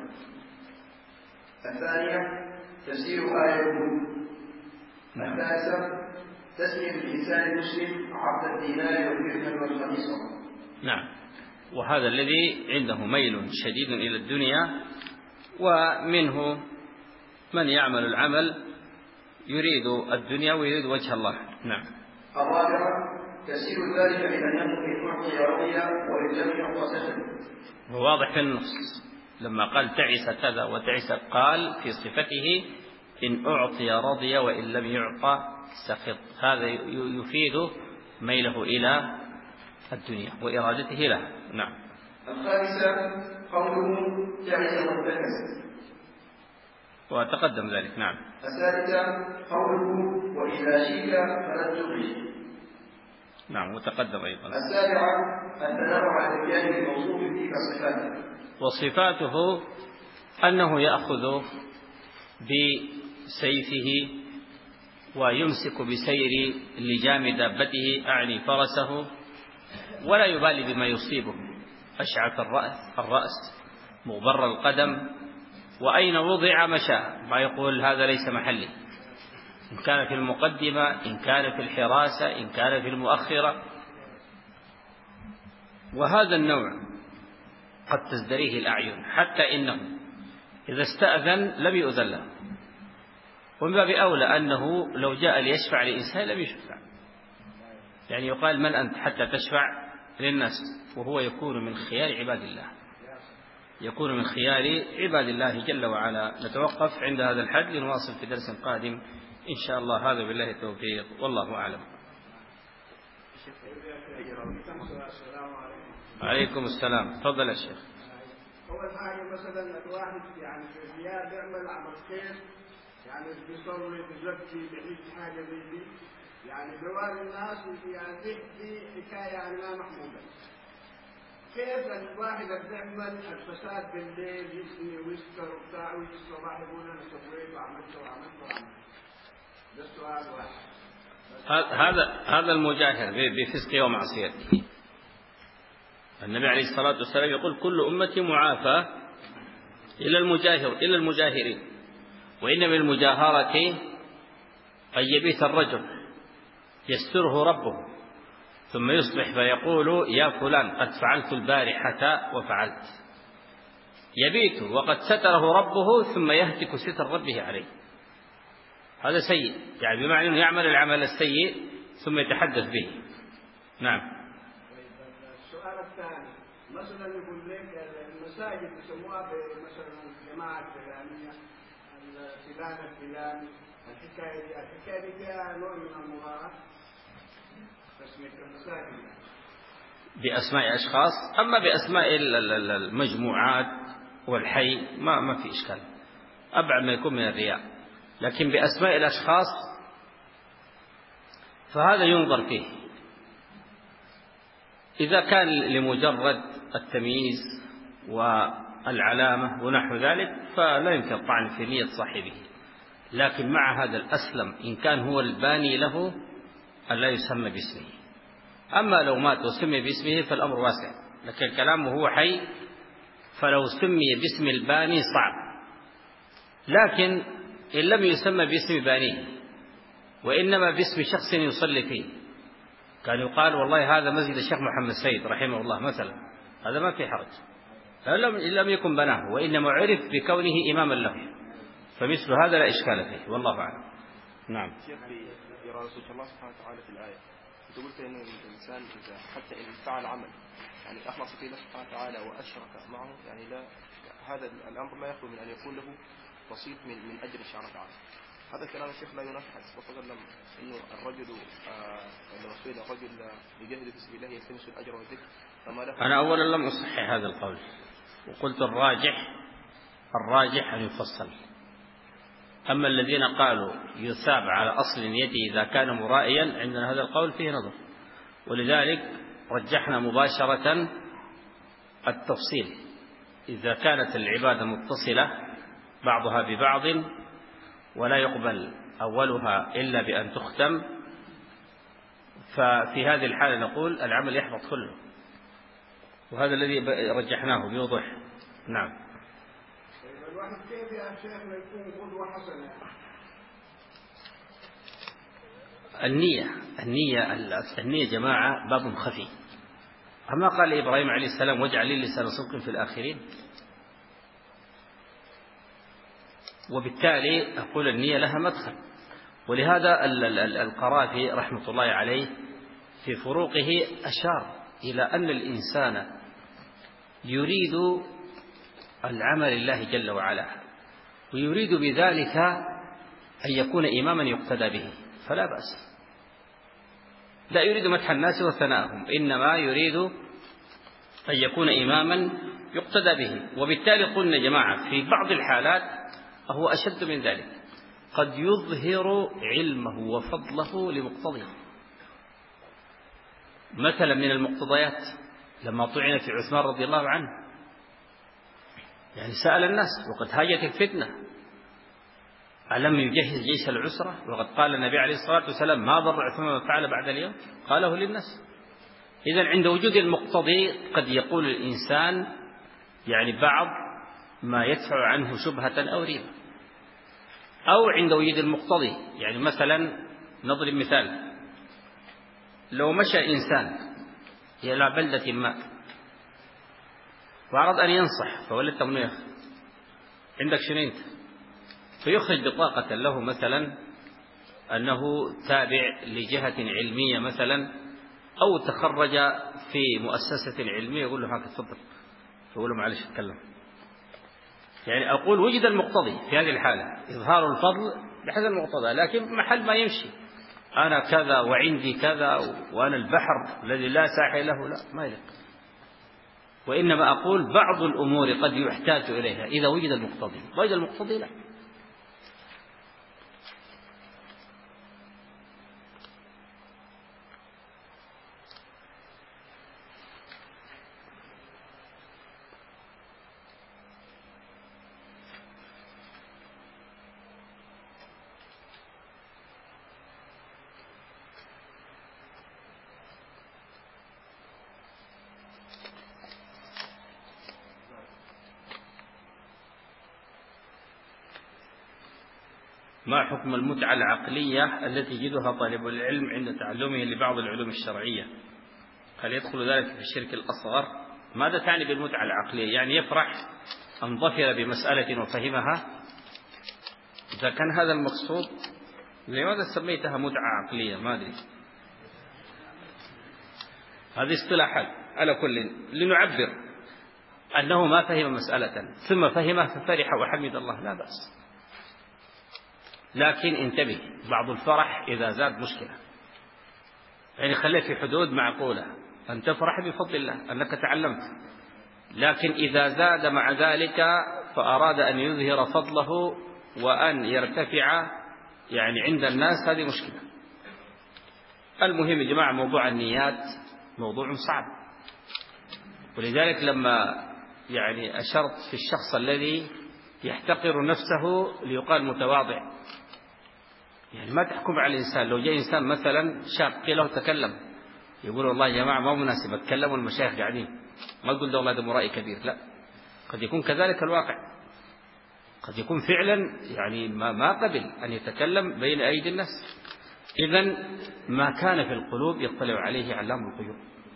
الثانية تفسير آية الوجود. الثالثة تسمية الإنسان المسلم عبد الدينار والدرهم والخميصة. نعم، وهذا الذي عنده ميل شديد إلى الدنيا، ومنه من يعمل العمل يريد الدنيا ويريد وجه الله. نعم. الرابعة تفسير ذلك بأنه إن أعطي رضي ولم يعطى سكت. هو واضح في النص لما قال تعس كذا وتعس قال في صفته إن أعطي رضي وإن لم يعطى سخط، هذا يفيد ميله إلى الدنيا وإرادته له. نعم. الخامسة قوله تعس وانتكس وتقدم ذلك. نعم. السادسة قوله وإذا شئت فلن تخرج. نعم، وتقدم أيضا. السابعة الثناء على الكيان الموصوف به كصفاته، وصفاته أنه يأخذ بسيفه ويمسك بسير لجام دابته أعني فرسه ولا يبالي بما يصيبه، أشعث الرأس, الرأس مغبر القدم، وأين وضع مشى، ما يقول هذا ليس محلي، إن كان في المقدمة إن كان في الحراسة إن كان في المؤخرة. وهذا النوع قد تزدريه الأعين حتى إنه إذا استأذن لم يؤذن له، ومن باب أولى أنه لو جاء ليشفع لإنسان لم يشفع، يعني يقال من أنت حتى تشفع للناس، وهو يكون من خيار عباد الله، يكون من خيار عباد الله جل وعلا. نتوقف عند هذا الحد لنواصل في درس قادم إن شاء الله. هذا بالله التوفيق والله أعلم. عليكم السلام. تفضل يا شيخ. أول حاجة مثلا الواحد يعني في الرياض يعمل عمل خير، يعني بيصلي بيزكي بيعيش حاجة زي دي، يعني بيواري الناس يعني دي دي حكاية يعني ما محمودة. كيف الواحد بيعمل الفساد بالليل يسني ويسكر وبتاع ويجي الصباح يقول أنا سويت وعملت وعملت وعملت؟ ده السؤال واحد. هذا هذا المجاهر بفسقه ومعصيته. النبي عليه الصلاة والسلام يقول كل أمتي معافى إلى المجاهر إلى المجاهرين، وإن من المجاهرة أن يبيت الرجل يستره ربه ثم يصبح فيقول يا فلان قد فعلت البارحة وفعلت، يبيت وقد ستره ربه ثم يهتك ستر ربه عليه، هذا سيء، يعني بمعنى أنه يعمل العمل السيء ثم يتحدث به. نعم. السؤال الثاني مثلا يقول لك المساجد يسموها مثلا الجماعة الفلانية الفلان الفلاني، الحكاية دي الحكاية دي فيها نوع من المغاراة تسمية المساجد بأسماء أشخاص، أما بأسماء المجموعات والحي ما ما في إشكال، أبعد ما يكون من الرياء، لكن بأسماء الأشخاص فهذا ينظر فيه، إذا كان لمجرد التمييز والعلامة ونحو ذلك فلا يمكن الطعن في نية صاحبه، لكن مع هذا الأسلم إن كان هو الباني له ألا يسمى باسمه، أما لو مات وسمي باسمه فالأمر واسع، لكن كلامه هو حي فلو سمي باسم الباني صعب، لكن إن لم يسمى باسم بانيه وإنما باسم شخص يصلي فيه، كان يقال والله هذا مسجد الشيخ محمد سيد رحمه الله مثلا، هذا ما في حرج، لم لم يكن بناه، وإنما عرف بكونه إماما له، فمثل هذا لا إشكال فيه، والله أعلم. نعم. شيخ في رسول الله سبحانه وتعالى في الآية أنت قلت إن الإنسان إذا حتى إن فعل عمل يعني أخلص فيه الله سبحانه وتعالى وأشرك معه، يعني لا هذا الأمر لا يخلو من أن يكون له بسيط من من أجر سبحانه وتعالى. هذا الكلام الشيخ لا ينافي حديث الرسول صلى الله عليه وسلم إنه الرجل عندما سئل الرجل يجاهد في سبيل الله يلتمس الأجر والذكر فما له. أنا أولا لم أصحح هذا القول، وقلت الراجح الراجح أن يفصل. أما الذين قالوا يثاب على أصل يده إذا كان مرائيا، عندنا هذا القول فيه نظر، ولذلك رجحنا مباشرة التفصيل إذا كانت العبادة متصلة بعضها ببعض ولا يقبل أولها إلا بأن تختم، ففي هذه الحالة نقول العمل يحبط كله، وهذا الذي رجحناه بوضوح. نعم. الواحد كيف يا شيخنا يكون قدوة حسنة؟ النية النية النية جماعة باب خفي. أما قال إبراهيم عليه السلام واجعل لي لسان صدق في الآخرين، وبالتالي أقول النية لها مدخل. ولهذا القرافي رحمة الله عليه في فروقه أشار إلى أن الإنسان يريد العمل لله جل وعلا، ويريد بذلك أن يكون إماما يقتدى به، فلا بأس. لا يريد مدح الناس وثناءهم، إنما يريد أن يكون إماما يقتدى به. وبالتالي قلنا جماعة في بعض الحالات هو أشد من ذلك، قد يظهر علمه وفضله لمقتضيه. مثلا من المقتضيات لما طعن في عثمان رضي الله عنه، يعني سأل الناس وقد هاجت الفتنة ألم يجهز جيش العسرة، وقد قال النبي عليه الصلاة والسلام ما ضر عثمان ما فعل بعد اليوم، قاله للناس. إذن عند وجود المقتضي قد يقول الإنسان يعني بعض ما يدفع عنه شبهة أو ريبة، أو عند وجود المقتضي. يعني مثلا نضرب مثال، لو مشى إنسان إلى بلدة ما وأراد أن ينصح فولدت منه يخ عندك شنو أنت، فيخرج بطاقة له مثلا أنه تابع لجهة علمية مثلا، أو تخرج في مؤسسة علمية، يقول له هاك تفضل، فيقول له معلش اتكلم. يعني أقول وجد المقتضي في هذه الحالة إظهار الفضل بحسب المقتضى، لكن محل ما يمشي أنا كذا وعندي كذا وأنا البحر الذي لا ساحل له، لا ما يليق. وإنما أقول بعض الأمور قد يحتاج إليها إذا وجد المقتضي، وجد المقتضي لا. ما حكم المتعة العقلية التي يجدها طالب العلم عند تعلمه لبعض العلوم الشرعية؟ هل يدخل ذلك في الشرك الأصغر؟ ماذا تعني بالمتعة العقلية؟ يعني يفرح أن ظفر بمسألة وفهمها؟ إذا كان هذا المقصود لماذا سميتها متعة عقلية؟ ما أدري، هذه اصطلاحات. على كل لنعبر أنه ما فهم مسألة ثم فهمها ففرح وحمد الله، لا بأس. لكن انتبه، بعض الفرح إذا زاد مشكلة، يعني خليه في حدود معقولة، أن تفرح بفضل الله أنك تعلمت. لكن إذا زاد مع ذلك فأراد أن يظهر فضله وأن يرتفع يعني عند الناس، هذه مشكلة. المهم يا جماعة موضوع النيات موضوع صعب، ولذلك لما يعني أشرت في الشخص الذي يحتقر نفسه ليقال متواضع، يعني ما تحكم على الإنسان. لو جاء إنسان مثلا شاب قيل له تكلم، يقول والله يا جماعة ما مناسب أتكلم والمشايخ قاعدين، ما تقول ده والله ده مرائي كبير، لا، قد يكون كذلك الواقع، قد يكون فعلا يعني ما ما قبل أن يتكلم بين أيدي الناس. إذن ما كان في القلوب يطلع عليه علام الغيوب،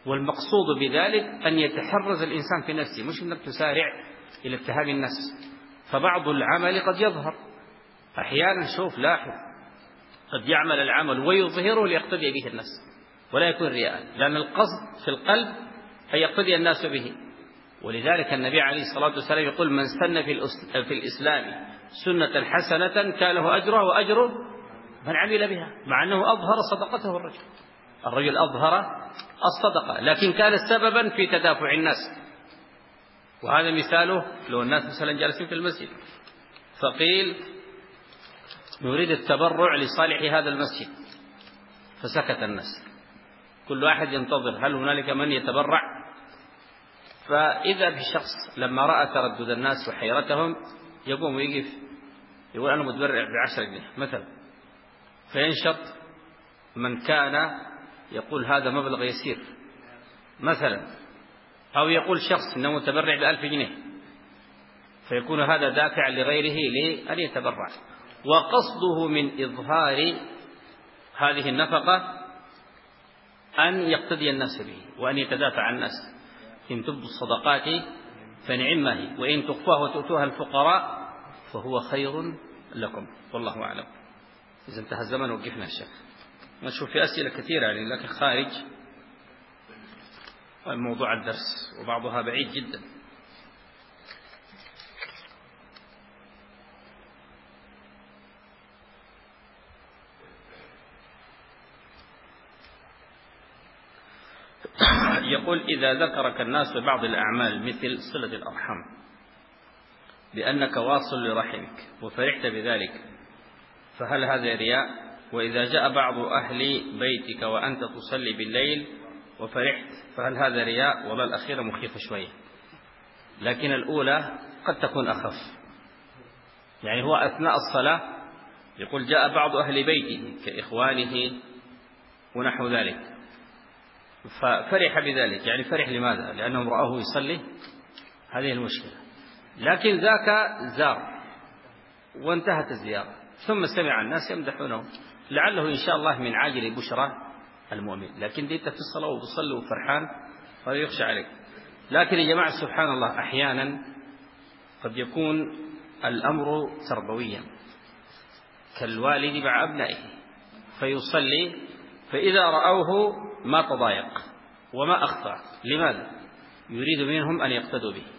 والمقصود بذلك أن يتحرز الإنسان في نفسه، مش أنك تسارع إلى اتهام الناس. فبعض العمل قد يظهر أحيانا، شوف لاحظ، قد يعمل العمل ويظهره ليقتدي به الناس ولا يكون رياء، لأن القصد في القلب أن يقتدي الناس به. ولذلك النبي عليه الصلاة والسلام يقول: من سن في الإسلام سنة حسنة كان له أجره وأجر من عمل بها، مع أنه أظهر صدقته الرجل الرجل أظهر الصدقة، لكن كان سببا في تدافع الناس. وهذا مثاله لو الناس مثلا جالسين في المسجد فقيل: نريد التبرع لصالح هذا المسجد، فسكت الناس، كل واحد ينتظر هل هنالك من يتبرع. فإذا بشخص لما رأى تردد الناس وحيرتهم يقوم ويقف يقول: أنا متبرع بعشرة جنيه مثلا، فينشط من كان يقول هذا مبلغ يسير مثلا، أو يقول شخص إنه متبرع بألف جنيه، فيكون هذا دافع لغيره لأن يتبرع. وقصده من إظهار هذه النفقة أن يقتدي الناس به وأن يتدافع عن الناس. إن تبدوا الصدقات فنعمة هي، وإن تخفوها وتؤتوها الفقراء فهو خير لكم، والله أعلم. إذا انتهى الزمن وقفنا الشيخ. نشوف في أسئلة كثيرة يعني لكن خارج الموضوع الدرس وبعضها بعيد جدا. يقول: إذا ذكرك الناس ببعض الأعمال مثل صلة الأرحام بأنك واصل لرحمك وفرحت بذلك، فهل هذا رياء؟ وإذا جاء بعض أهل بيتك وأنت تصلي بالليل وفرحت، فهل هذا رياء؟ والله الأخيرة مخيفة شوية، لكن الأولى قد تكون أخف. يعني هو أثناء الصلاة يقول: جاء بعض أهل بيته كإخوانه ونحو ذلك، ففرح بذلك. يعني فرح لماذا؟ لأنهم رأوه يصلي، هذه المشكلة. لكن ذاك زار وانتهت الزيارة ثم سمع الناس يمدحونه، لعله إن شاء الله من عاجل بشرى المؤمن. لكن ديت في الصلاة وتصلي وفرحان فلا يخشى عليك. لكن يا جماعة سبحان الله أحيانا قد يكون الأمر تربويا كالوالد مع أبنائه، فيصلي فإذا رأوه ما تضايق وما أخطأ. لماذا؟ يريد منهم أن يقتدوا به.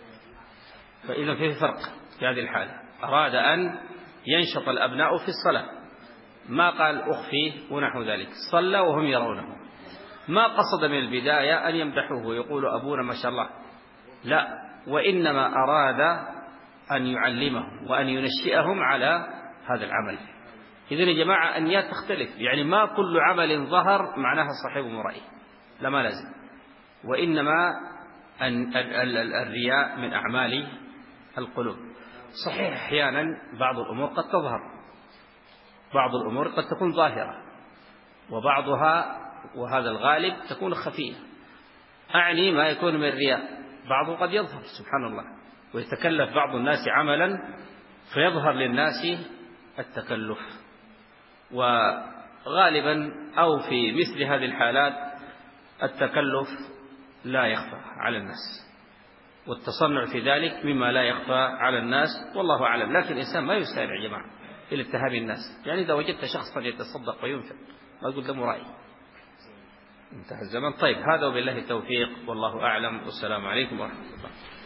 فإذا فيه فرق في هذه الحالة. أراد أن ينشط الأبناء في الصلاة، ما قال أخفيه ونحو ذلك، صلى وهم يرونه. ما قصد من البداية أن يمدحوه ويقولوا أبونا ما شاء الله، لا، وإنما أراد أن يعلمهم وأن ينشئهم على هذا العمل. إذن يا جماعة أنيات تختلف، يعني ما كل عمل ظهر معناها صاحبه مرائي، لا، ما لازم. وإنما أن الرياء من أعمال القلوب. صحيح أحيانا بعض الأمور قد تظهر، بعض الأمور قد تكون ظاهرة، وبعضها وهذا الغالب تكون خفية. أعني ما يكون من الرياء، بعضه قد يظهر سبحان الله، ويتكلف بعض الناس عملا فيظهر للناس التكلف. وغالبا أو في مثل هذه الحالات التكلف لا يخفى على الناس، والتصنع في ذلك مما لا يخفى على الناس، والله أعلم. لكن الإنسان ما يسارع يا جماعة إلى اتهام الناس. يعني إذا وجدت شخصا يتصدق وينفق ما تقول ده مرائي، انتهى الزمن. طيب، هذا وبالله التوفيق، والله أعلم، والسلام عليكم ورحمة الله.